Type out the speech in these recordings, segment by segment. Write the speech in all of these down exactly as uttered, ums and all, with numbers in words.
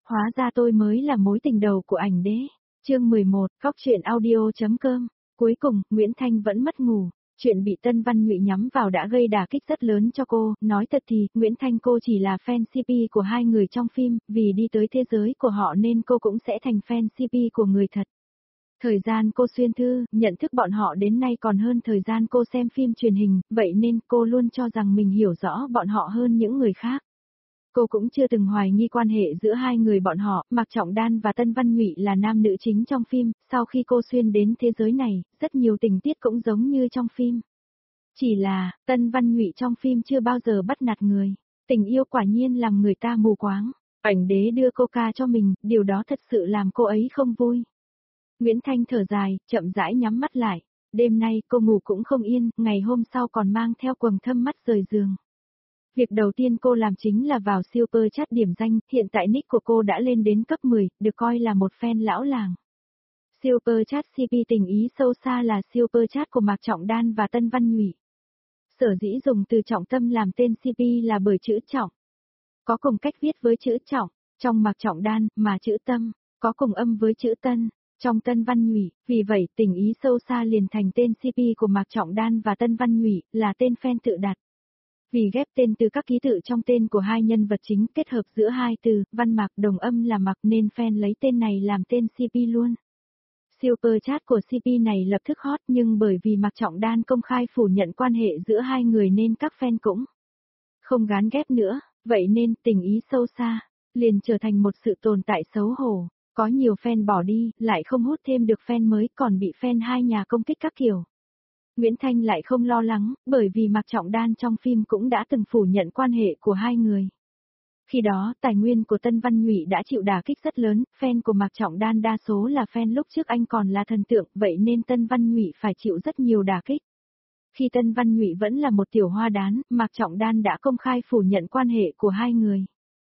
hóa ra tôi mới là mối tình đầu của ảnh đế. Chương mười một, Góc truyện audio.com. Cuối cùng, Nguyễn Thanh vẫn mất ngủ. Chuyện bị Tân Văn Nhụy nhắm vào đã gây đả kích rất lớn cho cô, nói thật thì, Nguyễn Thanh cô chỉ là fan xê pê của hai người trong phim, vì đi tới thế giới của họ nên cô cũng sẽ thành fan xê pê của người thật. Thời gian cô xuyên thư, nhận thức bọn họ đến nay còn hơn thời gian cô xem phim truyền hình, vậy nên cô luôn cho rằng mình hiểu rõ bọn họ hơn những người khác. Cô cũng chưa từng hoài nghi quan hệ giữa hai người bọn họ, Mạc Trọng Đan và Tân Văn Nhụy là nam nữ chính trong phim, sau khi cô xuyên đến thế giới này, rất nhiều tình tiết cũng giống như trong phim. Chỉ là, Tân Văn Nhụy trong phim chưa bao giờ bắt nạt người, tình yêu quả nhiên làm người ta mù quáng. Ảnh đế đưa coca cho mình, điều đó thật sự làm cô ấy không vui. Nguyễn Thanh thở dài, chậm rãi nhắm mắt lại. Đêm nay cô ngủ cũng không yên, ngày hôm sau còn mang theo quầng thâm mắt rời giường. Việc đầu tiên cô làm chính là vào Super Chat điểm danh, hiện tại nick của cô đã lên đến cấp mười, được coi là một fan lão làng. Super Chat xê pê tình ý sâu xa là Super Chat của Mạc Trọng Đan và Tân Văn Nhụy. Sở dĩ dùng từ trọng tâm làm tên xê pê là bởi chữ trọng. Có cùng cách viết với chữ trọng, trong Mạc Trọng Đan, mà chữ tâm, có cùng âm với chữ tân, trong Tân Văn Nhụy, vì vậy tình ý sâu xa liền thành tên xê pê của Mạc Trọng Đan và Tân Văn Nhụy, là tên fan tự đặt. Vì ghép tên từ các ký tự trong tên của hai nhân vật chính kết hợp giữa hai từ, văn mạc đồng âm là Mạc nên fan lấy tên này làm tên xê pê luôn. Super Chat của xê pê này lập tức hot nhưng bởi vì Mạc Trọng Đan công khai phủ nhận quan hệ giữa hai người nên các fan cũng không gán ghép nữa, vậy nên tình ý sâu xa liền trở thành một sự tồn tại xấu hổ. Có nhiều fan bỏ đi, lại không hút thêm được fan mới còn bị fan hai nhà công kích các kiểu. Nguyễn Thanh lại không lo lắng, bởi vì Mạc Trọng Đan trong phim cũng đã từng phủ nhận quan hệ của hai người. Khi đó, tài nguyên của Tân Văn Nhụy đã chịu đả kích rất lớn, fan của Mạc Trọng Đan đa số là fan lúc trước anh còn là thần tượng, vậy nên Tân Văn Nhụy phải chịu rất nhiều đả kích. Khi Tân Văn Nhụy vẫn là một tiểu hoa đán, Mạc Trọng Đan đã công khai phủ nhận quan hệ của hai người.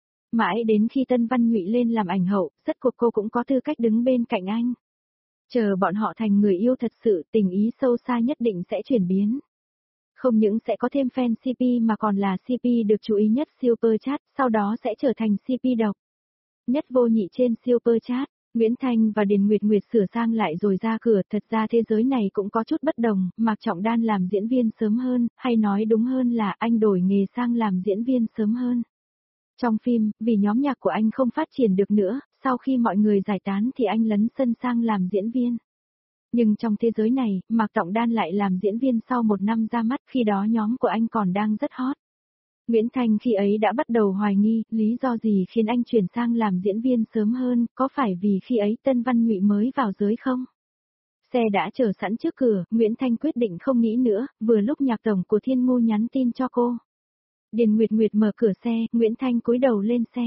Mãi đến khi Tân Văn Nhụy lên làm ảnh hậu, rất cuộc cô cũng có tư cách đứng bên cạnh anh. Chờ bọn họ thành người yêu thật sự, tình ý sâu xa nhất định sẽ chuyển biến. Không những sẽ có thêm fan xê pê mà còn là xê pê được chú ý nhất Super Chat, sau đó sẽ trở thành xê pê độc nhất vô nhị trên Super Chat. Nguyễn Thanh và Điền Nguyệt Nguyệt sửa sang lại rồi ra cửa, thật ra thế giới này cũng có chút bất đồng, Mạc Trọng Đan làm diễn viên sớm hơn, hay nói đúng hơn là anh đổi nghề sang làm diễn viên sớm hơn. Trong phim, vì nhóm nhạc của anh không phát triển được nữa, sau khi mọi người giải tán thì anh lấn sân sang làm diễn viên. Nhưng trong thế giới này, Mạc Trọng Đan lại làm diễn viên sau một năm ra mắt, khi đó nhóm của anh còn đang rất hot. Nguyễn Thanh khi ấy đã bắt đầu hoài nghi, lý do gì khiến anh chuyển sang làm diễn viên sớm hơn, có phải vì khi ấy Tân Văn Nhụy mới vào giới không? Xe đã chờ sẵn trước cửa, Nguyễn Thanh quyết định không nghĩ nữa, vừa lúc nhạc tổng của Thiên Ngu nhắn tin cho cô. Điền Nguyệt Nguyệt mở cửa xe, Nguyễn Thanh cúi đầu lên xe.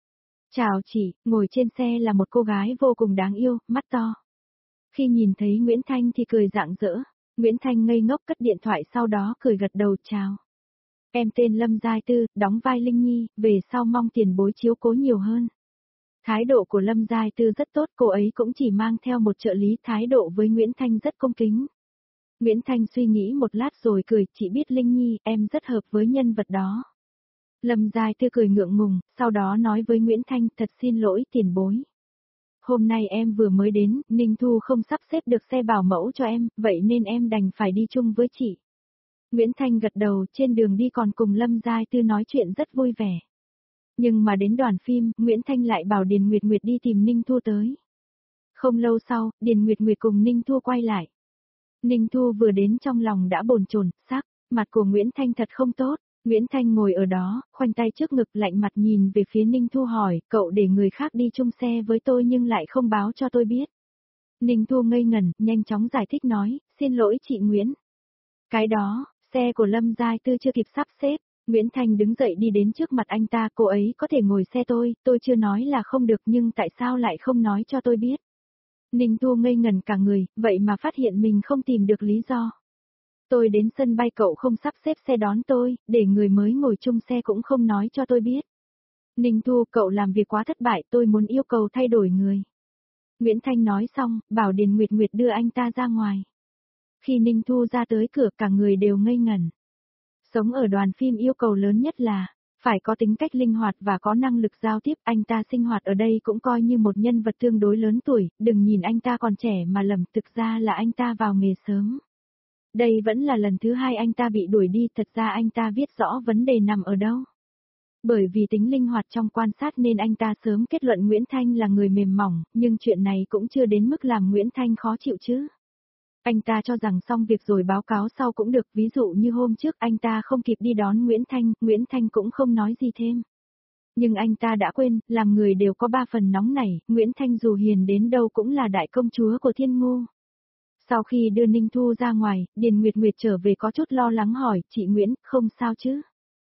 Chào chị, ngồi trên xe là một cô gái vô cùng đáng yêu, mắt to. Khi nhìn thấy Nguyễn Thanh thì cười rạng rỡ, Nguyễn Thanh ngây ngốc cất điện thoại sau đó cười gật đầu chào. Em tên Lâm Giai Tư, đóng vai Linh Nhi, về sau mong tiền bối chiếu cố nhiều hơn. Thái độ của Lâm Giai Tư rất tốt, cô ấy cũng chỉ mang theo một trợ lý, thái độ với Nguyễn Thanh rất cung kính. Nguyễn Thanh suy nghĩ một lát rồi cười, chị biết Linh Nhi, em rất hợp với nhân vật đó. Lâm Giai Tư cười ngượng ngùng, sau đó nói với Nguyễn Thanh, thật xin lỗi tiền bối. Hôm nay em vừa mới đến, Ninh Thu không sắp xếp được xe bảo mẫu cho em, vậy nên em đành phải đi chung với chị. Nguyễn Thanh gật đầu, trên đường đi còn cùng Lâm Giai Tư nói chuyện rất vui vẻ. Nhưng mà đến đoàn phim, Nguyễn Thanh lại bảo Điền Nguyệt Nguyệt đi tìm Ninh Thu tới. Không lâu sau, Điền Nguyệt Nguyệt cùng Ninh Thu quay lại. Ninh Thu vừa đến trong lòng đã bồn chồn, sắc, mặt của Nguyễn Thanh thật không tốt. Nguyễn Thanh ngồi ở đó, khoanh tay trước ngực lạnh mặt nhìn về phía Ninh Thu hỏi, cậu để người khác đi chung xe với tôi nhưng lại không báo cho tôi biết. Ninh Thu ngây ngẩn, nhanh chóng giải thích nói, xin lỗi chị Nguyễn. Cái đó, xe của Lâm Giai Tư chưa kịp sắp xếp. Nguyễn Thanh đứng dậy đi đến trước mặt anh ta, cô ấy có thể ngồi xe tôi, tôi chưa nói là không được nhưng tại sao lại không nói cho tôi biết. Ninh Thu ngây ngẩn cả người, vậy mà phát hiện mình không tìm được lý do. Tôi đến sân bay cậu không sắp xếp xe đón tôi, để người mới ngồi chung xe cũng không nói cho tôi biết. Ninh Thu, cậu làm việc quá thất bại, tôi muốn yêu cầu thay đổi người. Nguyễn Thanh nói xong, bảo Điền Nguyệt Nguyệt đưa anh ta ra ngoài. Khi Ninh Thu ra tới cửa cả người đều ngây ngẩn. Sống ở đoàn phim yêu cầu lớn nhất là Phải có tính cách linh hoạt và có năng lực giao tiếp, anh ta sinh hoạt ở đây cũng coi như một nhân vật tương đối lớn tuổi, đừng nhìn anh ta còn trẻ mà lầm, thực ra là anh ta vào nghề sớm. Đây vẫn là lần thứ hai anh ta bị đuổi đi, thật ra anh ta biết rõ vấn đề nằm ở đâu. Bởi vì tính linh hoạt trong quan sát nên anh ta sớm kết luận Nguyễn Thanh là người mềm mỏng, nhưng chuyện này cũng chưa đến mức làm Nguyễn Thanh khó chịu chứ. Anh ta cho rằng xong việc rồi báo cáo sau cũng được, ví dụ như hôm trước anh ta không kịp đi đón Nguyễn Thanh, Nguyễn Thanh cũng không nói gì thêm. Nhưng anh ta đã quên, làm người đều có ba phần nóng nảy, Nguyễn Thanh dù hiền đến đâu cũng là đại công chúa của Thiên Ngu. Sau khi đưa Ninh Thu ra ngoài, Điền Nguyệt Nguyệt trở về có chút lo lắng hỏi, chị Nguyễn, không sao chứ?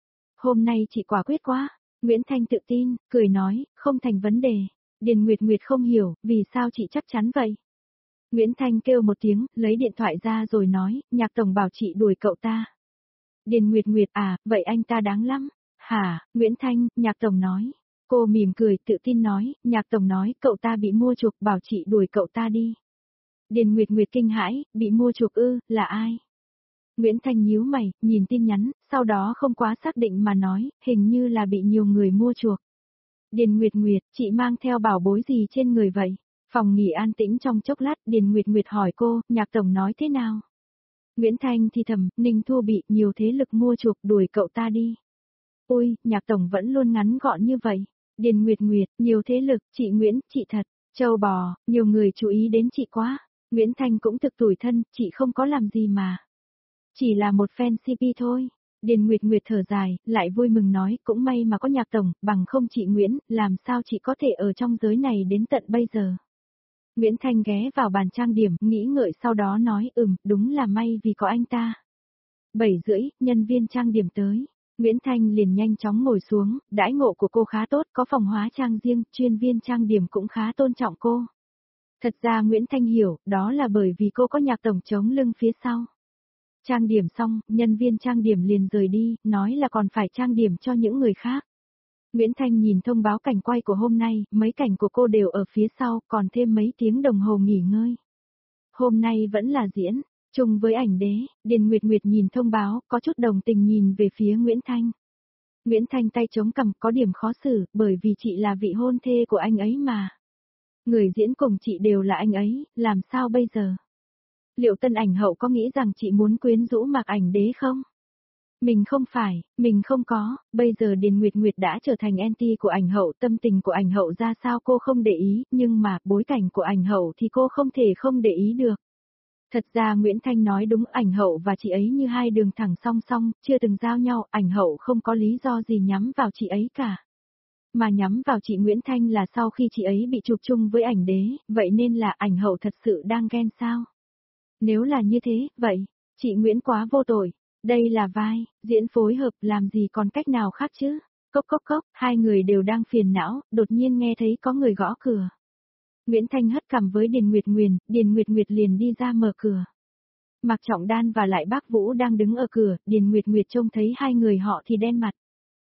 Hôm nay chị quả quyết quá. Nguyễn Thanh tự tin, cười nói, không thành vấn đề. Điền Nguyệt Nguyệt không hiểu, vì sao chị chắc chắn vậy? Nguyễn Thanh kêu một tiếng, lấy điện thoại ra rồi nói, Nhạc Tổng bảo chị đuổi cậu ta. Điền Nguyệt Nguyệt à, vậy anh ta đáng lắm. Hả, Nguyễn Thanh, Nhạc Tổng nói. Cô mỉm cười, tự tin nói, Nhạc Tổng nói cậu ta bị mua chuộc, bảo chị đuổi cậu ta đi. Điền Nguyệt Nguyệt kinh hãi, bị mua chuộc ư, là ai? Nguyễn Thanh nhíu mày, nhìn tin nhắn, sau đó không quá xác định mà nói, hình như là bị nhiều người mua chuộc. Điền Nguyệt Nguyệt, chị mang theo bảo bối gì trên người vậy? Phòng nghỉ an tĩnh trong chốc lát, Điền Nguyệt Nguyệt hỏi cô, Nhạc Tổng nói thế nào? Nguyễn Thanh thì thầm, Ninh Thu bị nhiều thế lực mua chuộc, đuổi cậu ta đi. Ôi, Nhạc Tổng vẫn luôn ngắn gọn như vậy. Điền Nguyệt Nguyệt, nhiều thế lực, chị Nguyễn, chị thật, châu bò, nhiều người chú ý đến chị quá. Nguyễn Thanh cũng thực tủi thân, chị không có làm gì mà. Chỉ là một fan xê pê thôi. Điền Nguyệt Nguyệt thở dài, lại vui mừng nói, cũng may mà có Nhạc Tổng, bằng không chị Nguyễn, làm sao chị có thể ở trong giới này đến tận bây giờ. Nguyễn Thanh ghé vào bàn trang điểm, nghĩ ngợi sau đó nói, ừm, đúng là may vì có anh ta. Bảy rưỡi, nhân viên trang điểm tới. Nguyễn Thanh liền nhanh chóng ngồi xuống, đãi ngộ của cô khá tốt, có phòng hóa trang riêng, chuyên viên trang điểm cũng khá tôn trọng cô. Thật ra Nguyễn Thanh hiểu, đó là bởi vì cô có Nhạc Tổng chống lưng phía sau. Trang điểm xong, nhân viên trang điểm liền rời đi, nói là còn phải trang điểm cho những người khác. Nguyễn Thanh nhìn thông báo cảnh quay của hôm nay, mấy cảnh của cô đều ở phía sau, còn thêm mấy tiếng đồng hồ nghỉ ngơi. Hôm nay vẫn là diễn, chung với ảnh đế, Điền Nguyệt Nguyệt nhìn thông báo, có chút đồng tình nhìn về phía Nguyễn Thanh. Nguyễn Thanh tay chống cằm có điểm khó xử, bởi vì chị là vị hôn thê của anh ấy mà. Người diễn cùng chị đều là anh ấy, làm sao bây giờ? Liệu tân ảnh hậu có nghĩ rằng chị muốn quyến rũ Mạc Ảnh Đế không? Mình không phải, mình không có, bây giờ Điền Nguyệt Nguyệt đã trở thành anti của ảnh hậu, tâm tình của ảnh hậu ra sao cô không để ý, nhưng mà bối cảnh của ảnh hậu thì cô không thể không để ý được. Thật ra Nguyễn Thanh nói đúng, ảnh hậu và chị ấy như hai đường thẳng song song, chưa từng giao nhau, ảnh hậu không có lý do gì nhắm vào chị ấy cả. Mà nhắm vào chị Nguyễn Thanh là sau khi chị ấy bị chụp chung với ảnh đế, vậy nên là ảnh hậu thật sự đang ghen sao? Nếu là như thế, vậy, chị Nguyễn quá vô tội. Đây là vai, diễn phối hợp, làm gì còn cách nào khác chứ? Cốc cốc cốc, hai người đều đang phiền não, đột nhiên nghe thấy có người gõ cửa. Nguyễn Thanh hất cằm với Điền Nguyệt Nguyền, Điền Nguyệt Nguyệt liền đi ra mở cửa. Mạc Trọng Đan và lại bác Vũ đang đứng ở cửa, Điền Nguyệt Nguyệt trông thấy hai người họ thì đen mặt.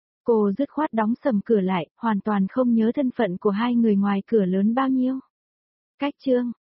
Cô dứt khoát đóng sầm cửa lại, hoàn toàn không nhớ thân phận của hai người ngoài cửa lớn bao nhiêu. Cách chương